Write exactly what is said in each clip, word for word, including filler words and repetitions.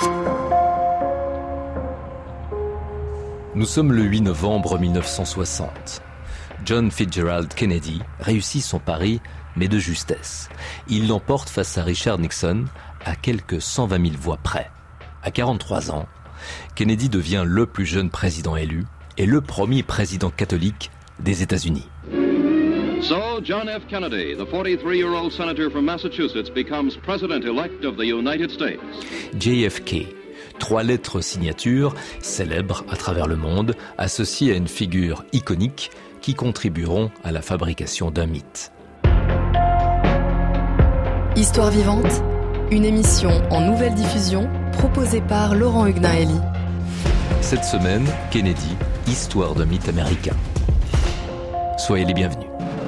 Nous sommes le huit novembre mille neuf cent soixante. John Fitzgerald Kennedy réussit son pari, mais de justesse. Il l'emporte face à Richard Nixon à quelques cent vingt mille voix près. À quarante-trois ans, Kennedy devient le plus jeune président élu et le premier président catholique des États-Unis. So, John F. Kennedy, the forty-three-year-old senator from Massachusetts, becomes president-elect of the United States. J F K, trois lettres signature, célèbres à travers le monde, associées à une figure iconique qui contribueront à la fabrication d'un mythe. Histoire vivante, une émission en nouvelle diffusion proposée par Laurent Hugnaeli. Cette semaine, Kennedy, histoire d'un mythe américain. Soyez les bienvenus.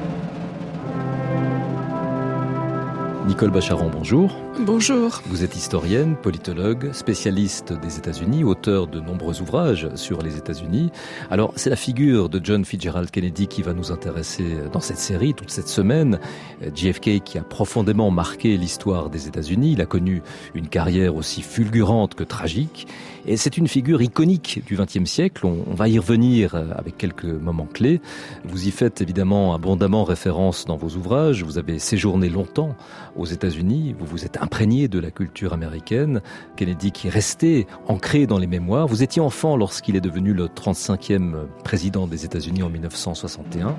Nicole Bacharan, bonjour. Bonjour. Vous êtes historienne, politologue, spécialiste des États-Unis, auteur de nombreux ouvrages sur les États-Unis. Alors, c'est la figure de John Fitzgerald Kennedy qui va nous intéresser dans cette série, toute cette semaine. J F K qui a profondément marqué l'histoire des États-Unis. Il a connu une carrière aussi fulgurante que tragique. Et c'est une figure iconique du vingtième siècle. On, on va y revenir avec quelques moments clés. Vous y faites évidemment abondamment référence dans vos ouvrages. Vous avez séjourné longtemps aux États-Unis. Vous vous êtes imprégné de la culture américaine. Kennedy qui est resté ancré dans les mémoires. Vous étiez enfant lorsqu'il est devenu le trente-cinquième président des États-Unis en mille neuf cent soixante et un.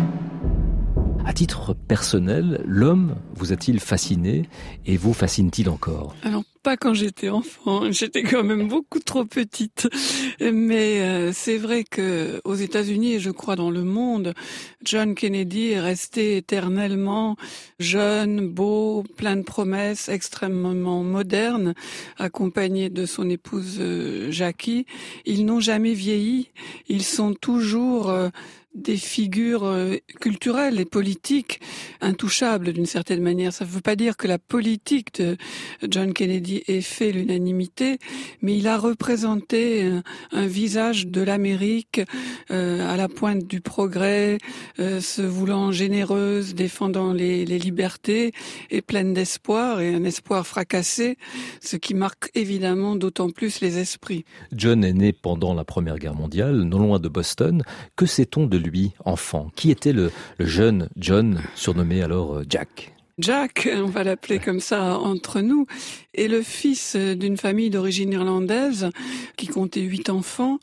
À titre personnel, l'homme vous a-t-il fasciné et vous fascine-t-il encore ? Alors, pas quand j'étais enfant, j'étais quand même beaucoup trop petite. Mais euh, c'est vrai que aux États-Unis et je crois dans le monde, John Kennedy est resté éternellement jeune, beau, plein de promesses, extrêmement moderne, accompagné de son épouse euh, Jackie. Ils n'ont jamais vieilli, ils sont toujours euh, des figures culturelles et politiques intouchables d'une certaine manière. Ça ne veut pas dire que la politique de John Kennedy ait fait l'unanimité, mais il a représenté un, un visage de l'Amérique euh, à la pointe du progrès, euh, se voulant généreuse, défendant les, les libertés et pleine d'espoir, et un espoir fracassé, ce qui marque évidemment d'autant plus les esprits. John est né pendant la Première Guerre mondiale, non loin de Boston. Que sait-on de lui, enfant ? Qui était le, le jeune John, surnommé alors Jack ? Jack, on va l'appeler comme ça entre nous, est le fils d'une famille d'origine irlandaise qui comptait huit enfants.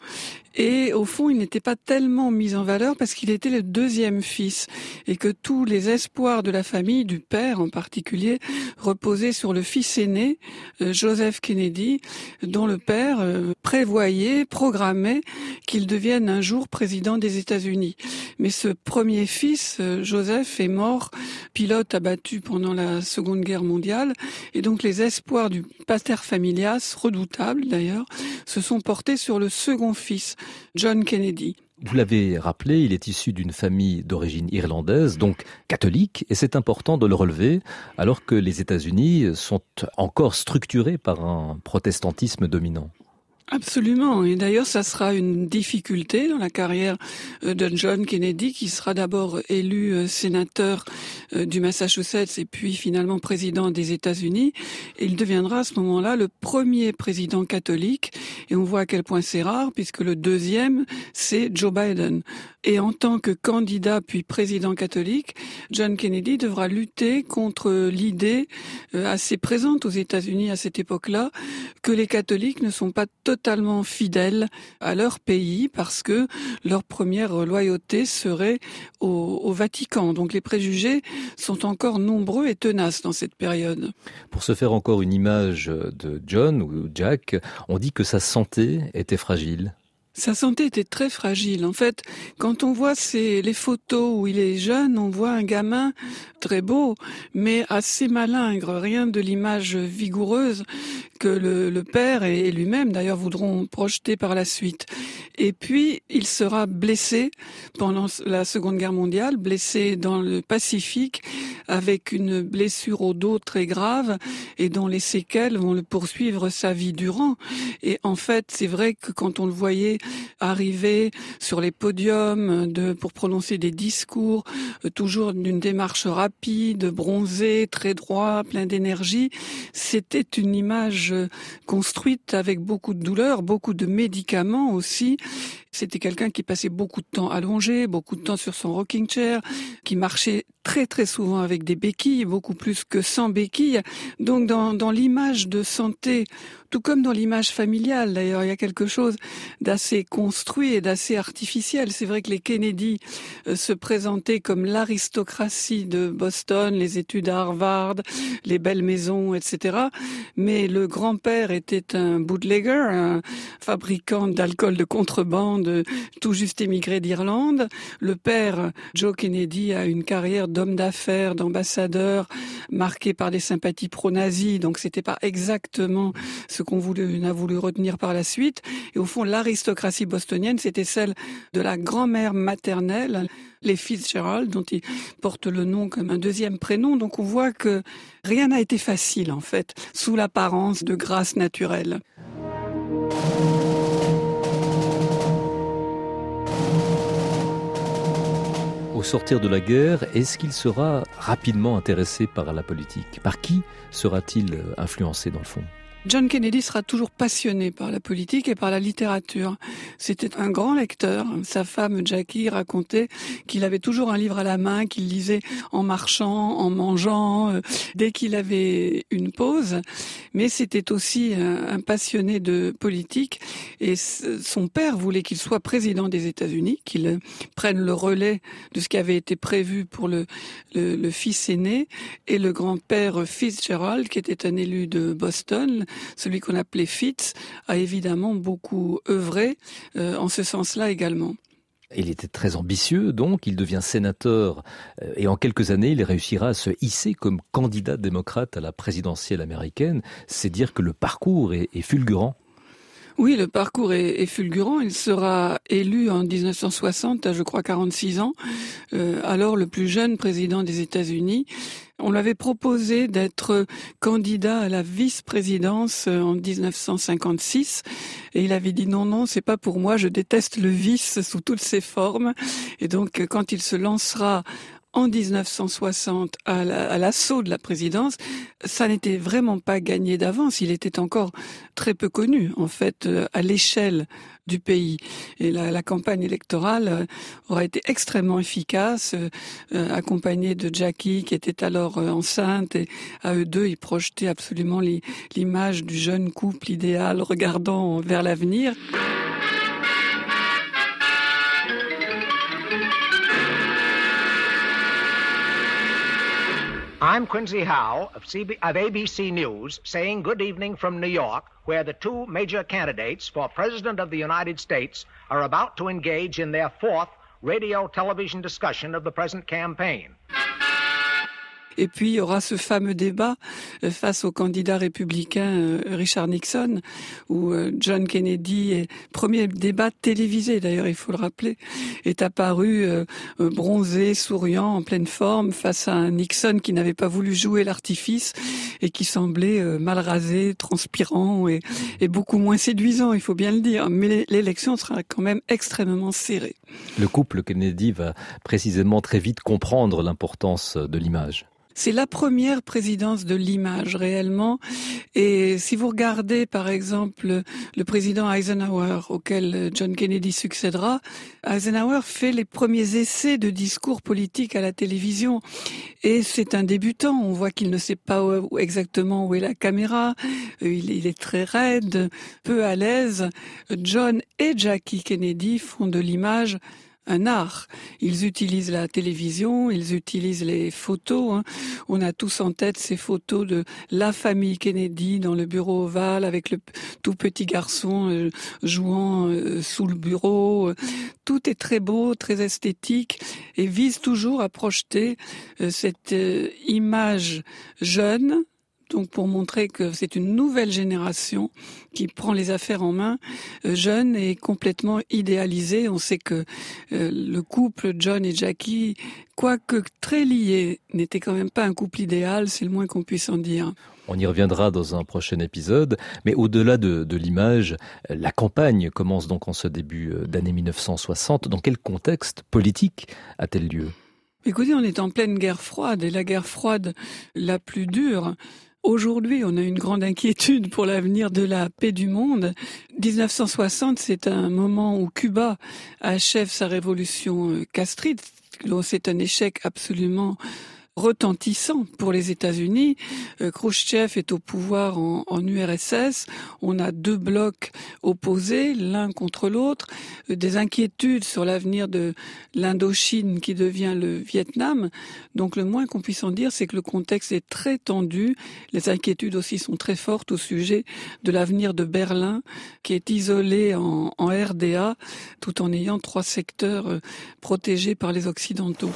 Et au fond, il n'était pas tellement mis en valeur parce qu'il était le deuxième fils et que tous les espoirs de la famille, du père en particulier, reposaient sur le fils aîné, Joseph Kennedy, dont le père prévoyait, programmait qu'il devienne un jour président des États-Unis. Mais ce premier fils, Joseph, est mort, pilote abattu pendant la Seconde Guerre mondiale, et donc les espoirs du pater familias, redoutables d'ailleurs, se sont portés sur le second fils, John Kennedy. Vous l'avez rappelé, il est issu d'une famille d'origine irlandaise, donc catholique, et c'est important de le relever, alors que les États-Unis sont encore structurés par un protestantisme dominant. Absolument, et d'ailleurs ça sera une difficulté dans la carrière de John Kennedy, qui sera d'abord élu sénateur du Massachusetts et puis finalement président des États-Unis. Et il deviendra à ce moment-là le premier président catholique, et on voit à quel point c'est rare, puisque le deuxième, c'est Joe Biden. Et en tant que candidat puis président catholique, John Kennedy devra lutter contre l'idée assez présente aux États-Unis à cette époque-là, que les catholiques ne sont pas totalement fidèles à leur pays parce que leur première loyauté serait au, au Vatican. Donc les préjugés sont encore nombreux et tenaces dans cette période. Pour se faire encore une image de John ou Jack, on dit que sa santé était fragile. Sa santé était très fragile. En fait, quand on voit ces, les photos où il est jeune, on voit un gamin très beau, mais assez malingre, rien de l'image vigoureuse que le, le père et lui-même, d'ailleurs, voudront projeter par la suite. Et puis, il sera blessé pendant la Seconde Guerre mondiale, blessé dans le Pacifique, avec une blessure au dos très grave, et dont les séquelles vont le poursuivre sa vie durant. Et en fait, c'est vrai que quand on le voyait arriver sur les podiums de, pour prononcer des discours, toujours d'une démarche rapide, bronzé, très droit, plein d'énergie. C'était une image construite avec beaucoup de douleur, beaucoup de médicaments aussi. C'était quelqu'un qui passait beaucoup de temps allongé, beaucoup de temps sur son rocking chair, qui marchait très très souvent avec des béquilles, beaucoup plus que sans béquilles. Donc dans, dans l'image de santé, tout comme dans l'image familiale d'ailleurs, il y a quelque chose d'assez construit et d'assez artificiel. C'est vrai que les Kennedy euh, se présentaient comme l'aristocratie de Boston, les études à Harvard, les belles maisons, et cetera. Mais le grand-père était un bootlegger, un fabricant d'alcool de contrebande, tout juste émigré d'Irlande. Le père, Joe Kennedy, a une carrière d'homme d'affaires, d'ambassadeur, marquée par des sympathies pro-nazis. Donc c'était pas exactement ce qu'on voulait, a voulu retenir par la suite. Et au fond, l'aristocratie bostonienne, c'était celle de la grand-mère maternelle, les Fitzgerald, dont il porte le nom comme un deuxième prénom. Donc on voit que rien n'a été facile, en fait, sous l'apparence de grâce naturelle. Au sortir de la guerre, est-ce qu'il sera rapidement intéressé par la politique ? Par qui sera-t-il influencé dans le fond ? John Kennedy sera toujours passionné par la politique et par la littérature. C'était un grand lecteur. Sa femme Jackie racontait qu'il avait toujours un livre à la main, qu'il lisait en marchant, en mangeant, euh, dès qu'il avait une pause. Mais c'était aussi un, un passionné de politique. Et son père voulait qu'il soit président des États-Unis, qu'il prenne le relais de ce qui avait été prévu pour le, le, le fils aîné. Et le grand-père Fitzgerald, qui était un élu de Boston, celui qu'on appelait Fitz, a évidemment beaucoup œuvré euh, en ce sens-là également. Il était très ambitieux, donc il devient sénateur euh, et en quelques années, il réussira à se hisser comme candidat démocrate à la présidentielle américaine. C'est dire que le parcours est, est fulgurant. Oui, le parcours est, est fulgurant. Il sera élu en dix-neuf cent soixante, à je crois quarante-six ans, euh, alors le plus jeune président des États-Unis. On lui avait proposé d'être candidat à la vice-présidence en dix-neuf cent cinquante-six et il avait dit non, non, c'est pas pour moi, je déteste le vice sous toutes ses formes. Et donc, quand il se lancera en dix-neuf cent soixante à, la, à l'assaut de la présidence, ça n'était vraiment pas gagné d'avance. Il était encore très peu connu, en fait, à l'échelle du pays. Et la, la campagne électorale aura été extrêmement efficace, euh, accompagnée de Jackie, qui était alors euh, enceinte. Et à eux deux, ils projetaient absolument les, l'image du jeune couple idéal regardant vers l'avenir. I'm Quincy Howe of, C B, of A B C News saying good evening from New York, where the two major candidates for President of the United States are about to engage in their fourth radio-television discussion of the present campaign. Et puis, il y aura ce fameux débat face au candidat républicain Richard Nixon, où John Kennedy, premier débat télévisé d'ailleurs, il faut le rappeler, est apparu bronzé, souriant, en pleine forme, face à un Nixon qui n'avait pas voulu jouer l'artifice et qui semblait mal rasé, transpirant et, et beaucoup moins séduisant, il faut bien le dire. Mais l'élection sera quand même extrêmement serrée. Le couple Kennedy va précisément très vite comprendre l'importance de l'image. C'est la première présidence de l'image réellement. Et si vous regardez par exemple le président Eisenhower auquel John Kennedy succédera, Eisenhower fait les premiers essais de discours politique à la télévision. Et c'est un débutant. On voit qu'il ne sait pas où, exactement où est la caméra. Il, il est très raide, peu à l'aise. John et Jackie Kennedy font de l'image un art. Ils utilisent la télévision, ils utilisent les photos. Hein. On a tous en tête ces photos de la famille Kennedy dans le bureau ovale avec le tout petit garçon euh, jouant euh, sous le bureau. Tout est très beau, très esthétique et vise toujours à projeter euh, cette euh, image jeune donc pour montrer que c'est une nouvelle génération qui prend les affaires en main, euh, jeune et complètement idéalisée. On sait que euh, le couple John et Jackie, quoique très liés, n'était quand même pas un couple idéal, c'est le moins qu'on puisse en dire. On y reviendra dans un prochain épisode, mais au-delà de, de l'image, la campagne commence donc en ce début d'année mille neuf cent soixante. Dans quel contexte politique a-t-elle lieu ? Écoutez, on est en pleine guerre froide, et la guerre froide la plus dure. Aujourd'hui, on a une grande inquiétude pour l'avenir de la paix du monde. dix-neuf cent soixante, c'est un moment où Cuba achève sa révolution castriste. C'est un échec absolument retentissant pour les États-Unis. Euh, Khrouchtchev est au pouvoir en, en U R S S. On a deux blocs opposés, l'un contre l'autre. Euh, des inquiétudes sur l'avenir de l'Indochine qui devient le Vietnam. Donc le moins qu'on puisse en dire, c'est que le contexte est très tendu. Les inquiétudes aussi sont très fortes au sujet de l'avenir de Berlin, qui est isolé en, en R D A, tout en ayant trois secteurs euh, protégés par les Occidentaux.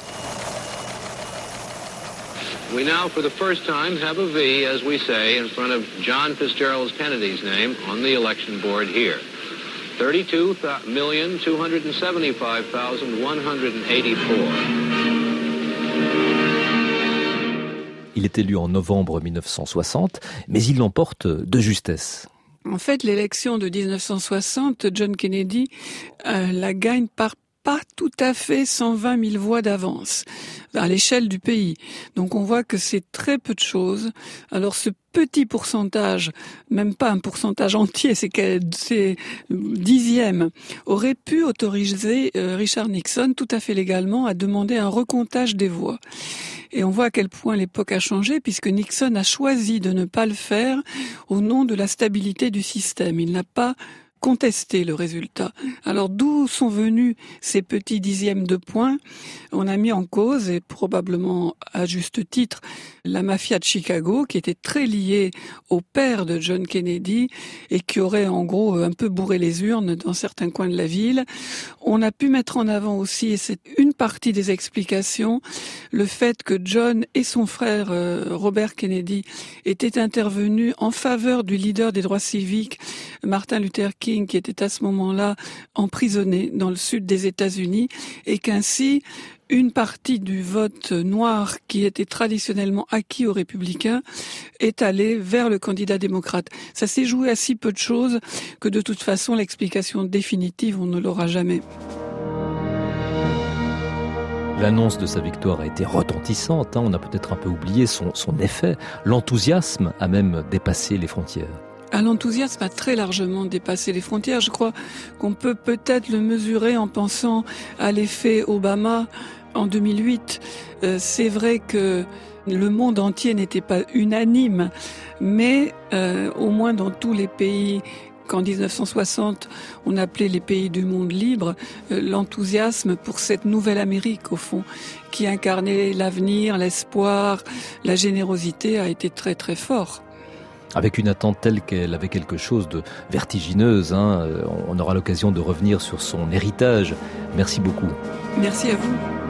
We now, for the first time, have a V, as we say, in front of John Fitzgerald Kennedy's name on the election board here. thirty-two million two hundred seventy-five thousand one hundred eighty-four. Il est élu en novembre mille neuf cent soixante, mais il l'emporte de justesse. En fait, l'élection de dix-neuf cent soixante, John Kennedy euh, la gagne par pas tout à fait cent vingt mille voix d'avance à l'échelle du pays. Donc on voit que c'est très peu de choses. Alors ce petit pourcentage, même pas un pourcentage entier, c'est, c'est dixième, aurait pu autoriser Richard Nixon tout à fait légalement à demander un recomptage des voix. Et on voit à quel point l'époque a changé, puisque Nixon a choisi de ne pas le faire au nom de la stabilité du système. Il n'a pas contester le résultat. Alors d'où sont venus ces petits dixièmes de points ? On a mis en cause, et probablement à juste titre, la mafia de Chicago, qui était très liée au père de John Kennedy et qui aurait en gros un peu bourré les urnes dans certains coins de la ville. On a pu mettre en avant aussi, et c'est une partie des explications, le fait que John et son frère Robert Kennedy étaient intervenus en faveur du leader des droits civiques, Martin Luther King, qui était à ce moment-là emprisonné dans le sud des États-Unis, et qu'ainsi une partie du vote noir qui était traditionnellement acquis aux républicains est allée vers le candidat démocrate. Ça s'est joué à si peu de choses que de toute façon l'explication définitive on ne l'aura jamais. L'annonce de sa victoire a été retentissante, hein. On a peut-être un peu oublié son, son effet. L'enthousiasme a même dépassé les frontières. Ah, l'enthousiasme a très largement dépassé les frontières. Je crois qu'on peut peut-être le mesurer en pensant à l'effet Obama en deux mille huit. Euh, c'est vrai que le monde entier n'était pas unanime, mais euh, au moins dans tous les pays qu'en dix-neuf cent soixante on appelait les pays du monde libre, euh, l'enthousiasme pour cette nouvelle Amérique au fond, qui incarnait l'avenir, l'espoir, la générosité a été très très fort. Avec une attente telle qu'elle avait quelque chose de vertigineuse, hein. On aura l'occasion de revenir sur son héritage. Merci beaucoup. Merci à vous.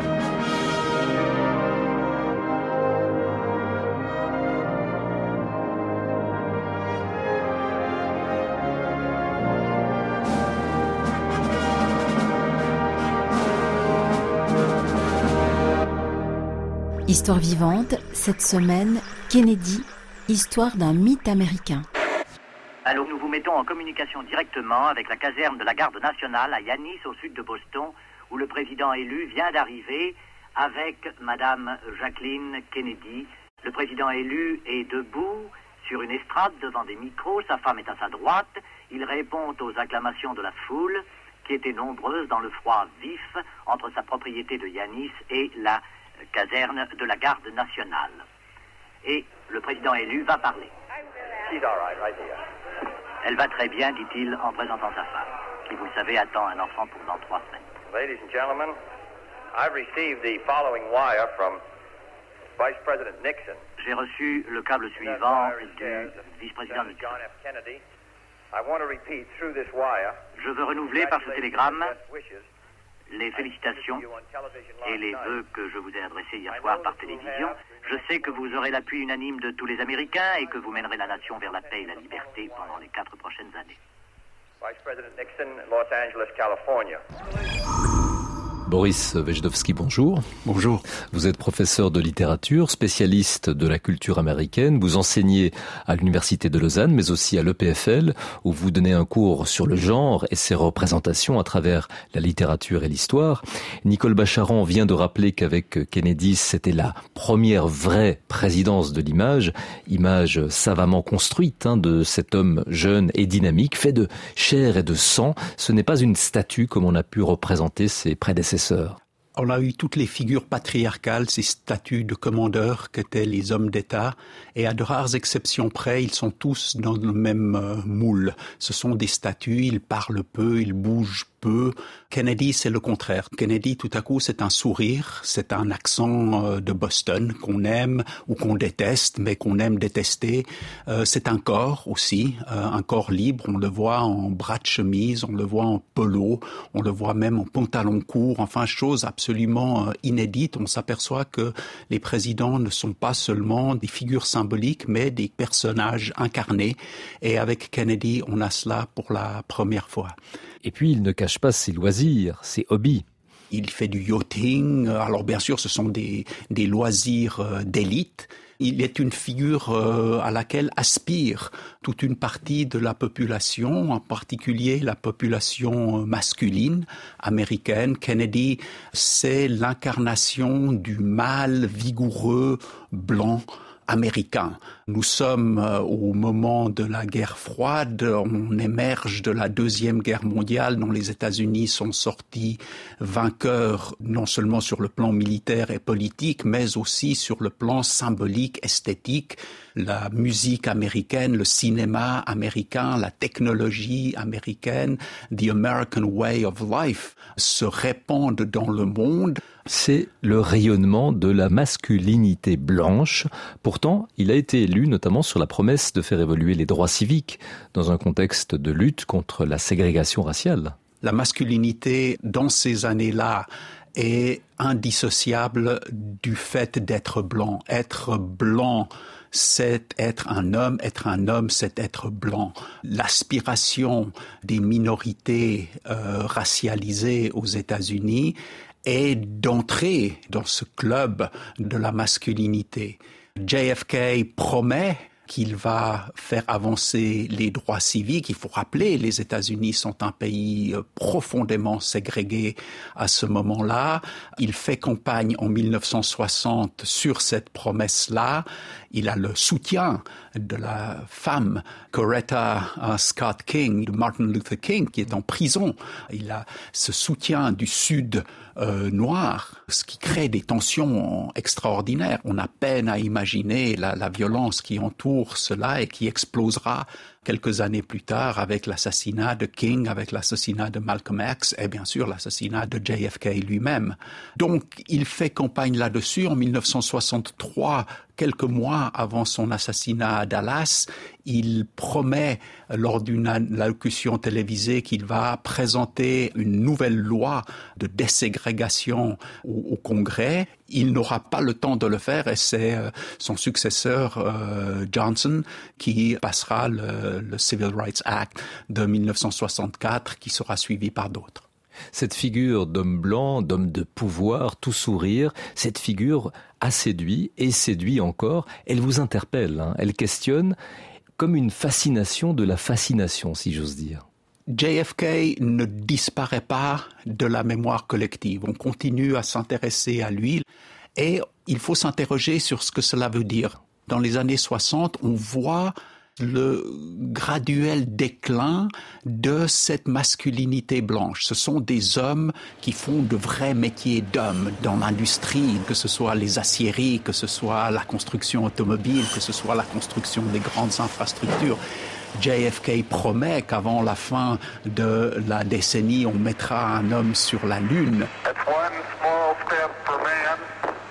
Histoire vivante, cette semaine, Kennedy, histoire d'un mythe américain. Alors nous vous mettons en communication directement avec la caserne de la Garde nationale à Yanis, au sud de Boston, où le président élu vient d'arriver avec Madame Jacqueline Kennedy. Le président élu est debout sur une estrade devant des micros, sa femme est à sa droite. Il répond aux acclamations de la foule, qui était nombreuse dans le froid vif entre sa propriété de Yanis et la caserne de la Garde nationale. Et le président élu va parler. Elle va très bien, dit-il en présentant sa femme, qui, vous le savez, attend un enfant pour dans trois semaines. Ladies and gentlemen, I've received the following wire from Vice President Nixon. J'ai reçu le câble suivant du vice-président Nixon. I want to repeat through this wire. Je veux renouveler par ce télégramme les félicitations et les vœux que je vous ai adressés hier soir par télévision. Je sais que vous aurez l'appui unanime de tous les Américains et que vous mènerez la nation vers la paix et la liberté pendant les quatre prochaines années. Vice President Nixon, Los Angeles, California. Boris Wejdowski, bonjour. Bonjour. Vous êtes professeur de littérature, spécialiste de la culture américaine. Vous enseignez à l'Université de Lausanne, mais aussi à l'E P F L, où vous donnez un cours sur le genre et ses représentations à travers la littérature et l'histoire. Nicole Bacharan vient de rappeler qu'avec Kennedy, c'était la première vraie présidence de l'image, image savamment construite hein, de cet homme jeune et dynamique, fait de chair et de sang. Ce n'est pas une statue comme on a pu représenter ses prédécesseurs. On a eu toutes les figures patriarcales, ces statuts de commandeurs qu'étaient les hommes d'État, et à de rares exceptions près, ils sont tous dans le même euh, moule. Ce sont des statues, ils parlent peu, ils bougent peu. Kennedy, c'est le contraire. Kennedy, tout à coup, c'est un sourire, c'est un accent euh, de Boston qu'on aime ou qu'on déteste, mais qu'on aime détester. Euh, c'est un corps aussi, euh, un corps libre. On le voit en bras de chemise, on le voit en polo, on le voit même en pantalon court, enfin, chose absolument euh, inédite. On s'aperçoit que les présidents ne sont pas seulement des figures symboliques, mais des personnages incarnés. Et avec Kennedy, on a cela pour la première fois. Et puis, il ne cache pas ses loisirs, ses hobbies. Il fait du yachting. Alors, bien sûr, ce sont des, des loisirs euh, d'élite. Il est une figure euh, à laquelle aspire toute une partie de la population, en particulier la population masculine américaine. Kennedy, c'est l'incarnation du mâle vigoureux blanc américain. Nous sommes euh, au moment de la guerre froide, on émerge de la Deuxième Guerre mondiale dont les États-Unis sont sortis vainqueurs non seulement sur le plan militaire et politique, mais aussi sur le plan symbolique, esthétique. La musique américaine, le cinéma américain, la technologie américaine, the American way of life se répandent dans le monde. C'est le rayonnement de la masculinité blanche. Pourtant, il a été élu notamment sur la promesse de faire évoluer les droits civiques dans un contexte de lutte contre la ségrégation raciale. La masculinité, dans ces années-là, est indissociable du fait d'être blanc. Être blanc, c'est être un homme, être un homme, c'est être blanc. L'aspiration des minorités euh, racialisées aux États-Unis est d'entrer dans ce club de la masculinité. J F K promet qu'il va faire avancer les droits civiques. Il faut rappeler, les États-Unis sont un pays profondément ségrégué à ce moment-là. Il fait campagne en mille neuf cent soixante sur cette promesse-là. Il a le soutien de la femme Coretta Scott King, de Martin Luther King, qui est en prison. Il a ce soutien du Sud euh, noir, ce qui crée des tensions extraordinaires. On a peine à imaginer la, la violence qui entoure cela et qui explosera quelques années plus tard avec l'assassinat de King, avec l'assassinat de Malcolm X et bien sûr l'assassinat de J F K lui-même. Donc il fait campagne là-dessus. En mille neuf cent soixante-trois, quelques mois avant son assassinat à Dallas, il promet lors d'une allocution télévisée qu'il va présenter une nouvelle loi de déségrégation au, au Congrès. Il n'aura pas le temps de le faire et c'est euh, son successeur euh, Johnson qui passera le, le Civil Rights Act de mille neuf cent soixante-quatre qui sera suivi par d'autres. Cette figure d'homme blanc, d'homme de pouvoir, tout sourire, cette figure a séduit et séduit encore. Elle vous interpelle, hein, elle questionne comme une fascination de la fascination, si j'ose dire. J F K ne disparaît pas de la mémoire collective. On continue à s'intéresser à lui et il faut s'interroger sur ce que cela veut dire. Dans les années soixante, on voit le graduel déclin de cette masculinité blanche. Ce sont des hommes qui font de vrais métiers d'hommes dans l'industrie, que ce soit les aciéries, que ce soit la construction automobile, que ce soit la construction des grandes infrastructures. J F K promet qu'avant la fin de la décennie, on mettra un homme sur la Lune.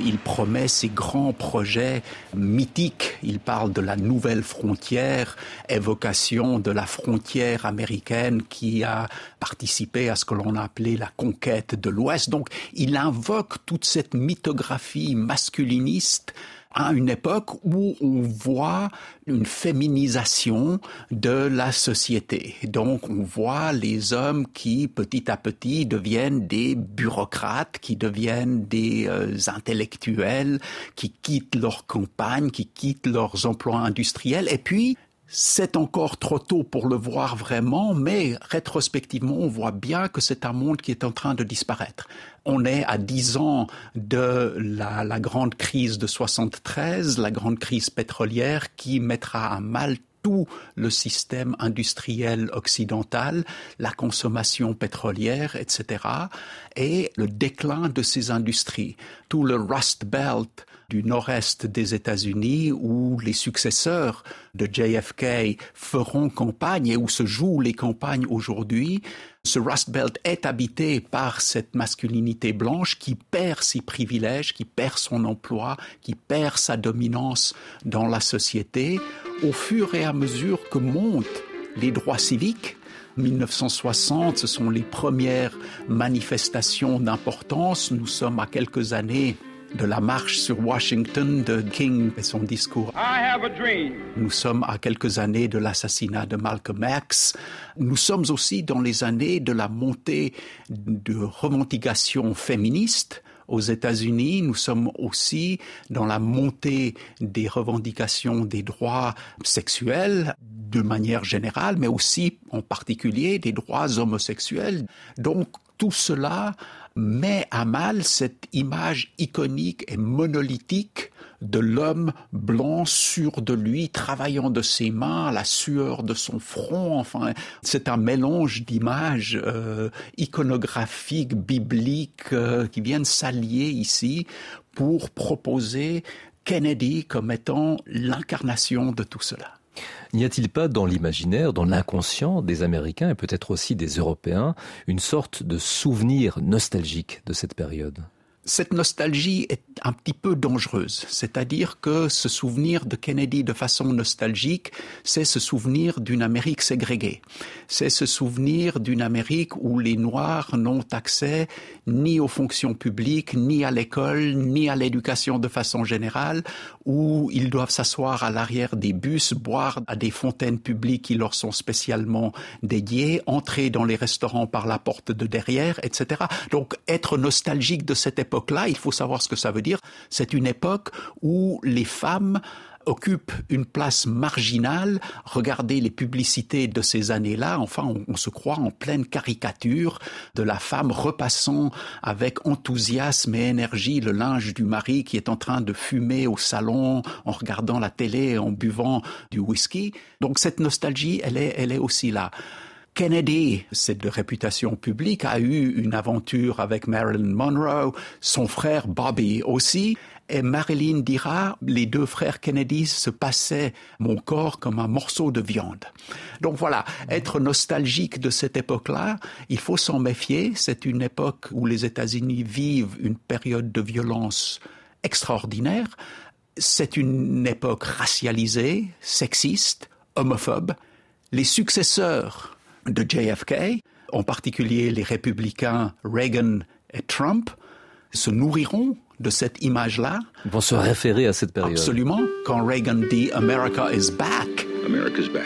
Il promet ces grands projets mythiques. Il parle de la nouvelle frontière, évocation de la frontière américaine qui a participé à ce que l'on a appelé la conquête de l'Ouest. Donc, il invoque toute cette mythographie masculiniste à une époque où on voit une féminisation de la société. Donc, on voit les hommes qui, petit à petit, deviennent des bureaucrates, qui deviennent des euh, intellectuels, qui quittent leurs campagnes, qui quittent leurs emplois industriels. Et puis, c'est encore trop tôt pour le voir vraiment, mais rétrospectivement, on voit bien que c'est un monde qui est en train de disparaître. On est à dix ans de la, la grande crise de soixante-treize, la grande crise pétrolière qui mettra à mal tout le système industriel occidental, la consommation pétrolière, et cetera, et le déclin de ces industries. Tout le Rust Belt du nord-est des États-Unis où les successeurs de J F K feront campagne et où se jouent les campagnes aujourd'hui. Ce Rust Belt est habité par cette masculinité blanche qui perd ses privilèges, qui perd son emploi, qui perd sa dominance dans la société au fur et à mesure que montent les droits civiques. mille neuf cent soixante, ce sont les premières manifestations d'importance. Nous sommes à quelques années de la marche sur Washington de King et son discours. I have a dream. Nous sommes à quelques années de l'assassinat de Malcolm X. Nous sommes aussi dans les années de la montée de revendications féministes aux États-Unis. Nous sommes aussi dans la montée des revendications des droits sexuels de manière générale, mais aussi en particulier des droits homosexuels. Donc tout cela met à mal cette image iconique et monolithique de l'homme blanc sûr de lui, travaillant de ses mains, la sueur de son front. Enfin, c'est un mélange d'images euh, iconographiques, bibliques, euh, qui viennent s'allier ici pour proposer Kennedy comme étant l'incarnation de tout cela. N'y a-t-il pas dans l'imaginaire, dans l'inconscient des Américains et peut-être aussi des Européens, une sorte de souvenir nostalgique de cette période ? Cette nostalgie est un petit peu dangereuse, c'est-à-dire que ce souvenir de Kennedy de façon nostalgique, c'est ce souvenir d'une Amérique ségrégée. C'est ce souvenir d'une Amérique où les Noirs n'ont accès ni aux fonctions publiques, ni à l'école, ni à l'éducation de façon générale, où ils doivent s'asseoir à l'arrière des bus, boire à des fontaines publiques qui leur sont spécialement dédiées, entrer dans les restaurants par la porte de derrière, et cetera. Donc, être nostalgique de cette époque époque-là, il faut savoir ce que ça veut dire. C'est une époque où les femmes occupent une place marginale. Regardez les publicités de ces années-là. Enfin, on, on se croit en pleine caricature de la femme repassant avec enthousiasme et énergie le linge du mari qui est en train de fumer au salon en regardant la télé, en buvant du whisky. Donc cette nostalgie, elle est, elle est aussi là. Kennedy, c'est de réputation publique, a eu une aventure avec Marilyn Monroe, son frère Bobby aussi, et Marilyn dira, les deux frères Kennedy se passaient mon corps comme un morceau de viande. Donc voilà, être nostalgique de cette époque-là, il faut s'en méfier. C'est une époque où les États-Unis vivent une période de violence extraordinaire. C'est une époque racialisée, sexiste, homophobe. Les successeurs de J F K, en particulier les républicains Reagan et Trump, se nourriront de cette image-là. Ils vont se référer à cette période. Absolument. Quand Reagan dit « America is back », America's back.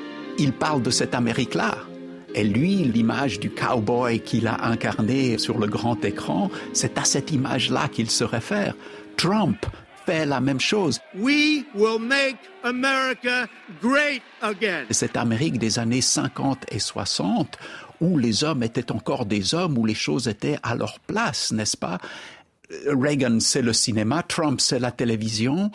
Il parle de cette Amérique-là. Et lui, l'image du cowboy qu'il a incarné sur le grand écran, c'est à cette image-là qu'il se réfère. Trump fait la même chose. We will make America great again. Cette Amérique des années cinquante et soixante, où les hommes étaient encore des hommes, où les choses étaient à leur place, n'est-ce pas? Reagan, c'est le cinéma, Trump, c'est la télévision,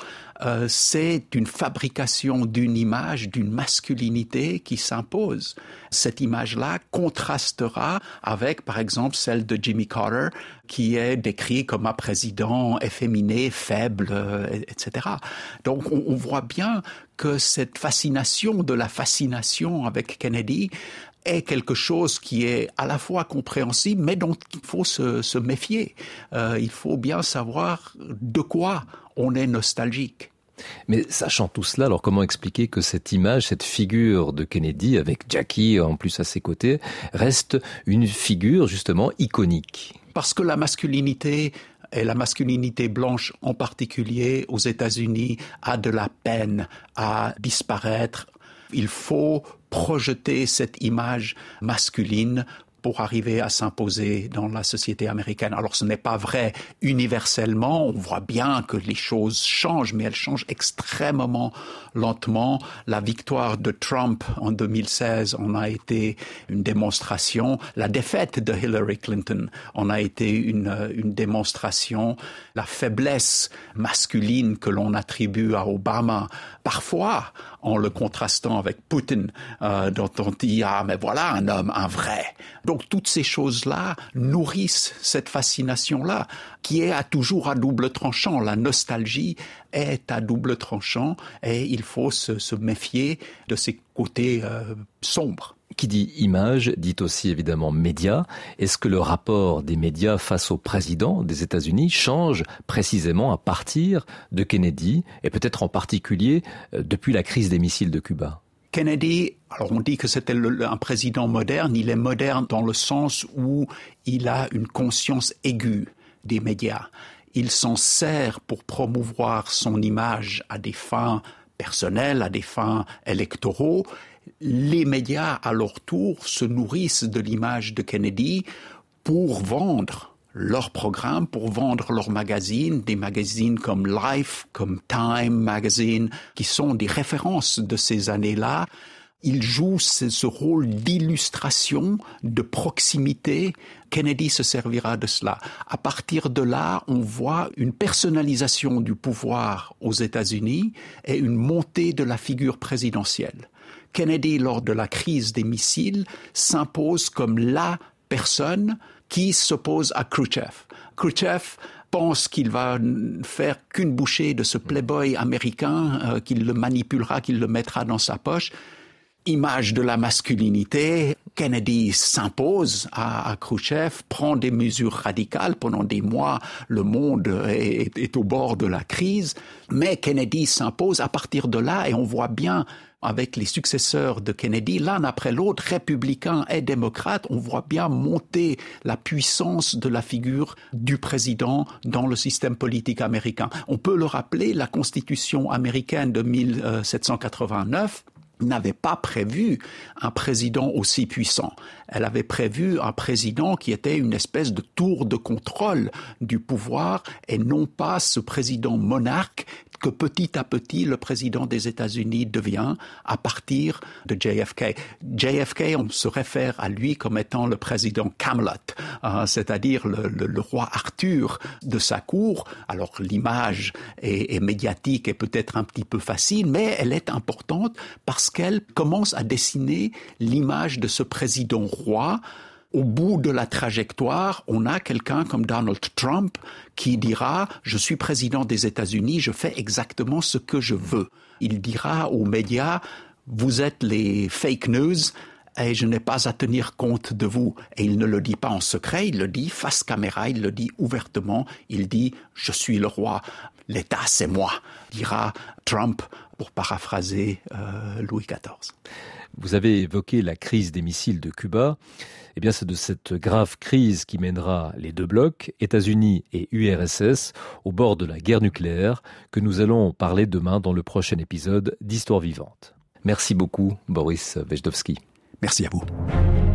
euh, c'est une fabrication d'une image, d'une masculinité qui s'impose. Cette image-là contrastera avec, par exemple, celle de Jimmy Carter, qui est décrit comme un président efféminé, faible, euh, et cetera. Donc, on, on voit bien que cette fascination de la fascination avec Kennedy est quelque chose qui est à la fois compréhensible, mais dont il faut se, se méfier. Euh, il faut bien savoir de quoi on est nostalgique. Mais sachant tout cela, alors comment expliquer que cette image, cette figure de Kennedy, avec Jackie en plus à ses côtés, reste une figure justement iconique? Parce que la masculinité, et la masculinité blanche en particulier aux États-Unis, a de la peine à disparaître. Il faut projeter cette image masculine pour arriver à s'imposer dans la société américaine. Alors ce n'est pas vrai universellement, on voit bien que les choses changent, mais elles changent extrêmement lentement. La victoire de Trump en deux mille seize en a été une démonstration. La défaite de Hillary Clinton en a été une, une démonstration. La faiblesse masculine que l'on attribue à Obama, parfois en le contrastant avec Poutine, euh, dont on dit « Ah, mais voilà un homme, un vrai ». Donc toutes ces choses-là nourrissent cette fascination-là, qui est à toujours à double tranchant. La nostalgie est à double tranchant et il faut se, se méfier de ses côtés euh, sombres. Qui dit image, dit aussi évidemment médias. Est-ce que le rapport des médias face au président des États-Unis change précisément à partir de Kennedy, et peut-être en particulier euh, depuis la crise des missiles de Cuba? Kennedy, alors on dit que c'était le, un président moderne. Il est moderne dans le sens où il a une conscience aiguë des médias. Il s'en sert pour promouvoir son image à des fins personnelles, à des fins électoraux. Les médias, à leur tour, se nourrissent de l'image de Kennedy pour vendre leurs programmes, pour vendre leurs magazines, des magazines comme Life, comme Time Magazine, qui sont des références de ces années-là. Il joue ce, ce rôle d'illustration, de proximité. Kennedy se servira de cela. À partir de là, on voit une personnalisation du pouvoir aux États-Unis et une montée de la figure présidentielle. Kennedy, lors de la crise des missiles, s'impose comme la personne qui s'oppose à Khrouchtchev. Khrouchtchev pense qu'il va faire qu'une bouchée de ce playboy américain, euh, qu'il le manipulera, qu'il le mettra dans sa poche. Image de la masculinité, Kennedy s'impose à, à Khrouchtchev, prend des mesures radicales. Pendant des mois, le monde est, est au bord de la crise, mais Kennedy s'impose à partir de là, et on voit bien avec les successeurs de Kennedy, l'un après l'autre, républicains et démocrates, on voit bien monter la puissance de la figure du président dans le système politique américain. On peut le rappeler, la Constitution américaine de mille sept cent quatre-vingt-neuf n'avait pas prévu un président aussi puissant. Elle avait prévu un président qui était une espèce de tour de contrôle du pouvoir et non pas ce président monarque que petit à petit le président des États-Unis devient à partir de J F K. J F K, on se réfère à lui comme étant le président Camelot, euh, c'est-à-dire le, le, le roi Arthur de sa cour. Alors l'image est, est médiatique et peut-être un petit peu facile, mais elle est importante parce qu'elle commence à dessiner l'image de ce président roi. Au bout de la trajectoire, on a quelqu'un comme Donald Trump qui dira « Je suis président des États-Unis, je fais exactement ce que je veux ». Il dira aux médias « Vous êtes les fake news et je n'ai pas à tenir compte de vous ». Et il ne le dit pas en secret, il le dit face caméra, il le dit ouvertement. Il dit « Je suis le roi, l'État c'est moi », dira Trump pour paraphraser euh, Louis quatorze. Vous avez évoqué la crise des missiles de Cuba. Eh bien, c'est de cette grave crise qui mènera les deux blocs, États-Unis et U R S S, au bord de la guerre nucléaire, que nous allons parler demain dans le prochain épisode d'Histoire vivante. Merci beaucoup, Boris Vejdovsky. Merci à vous.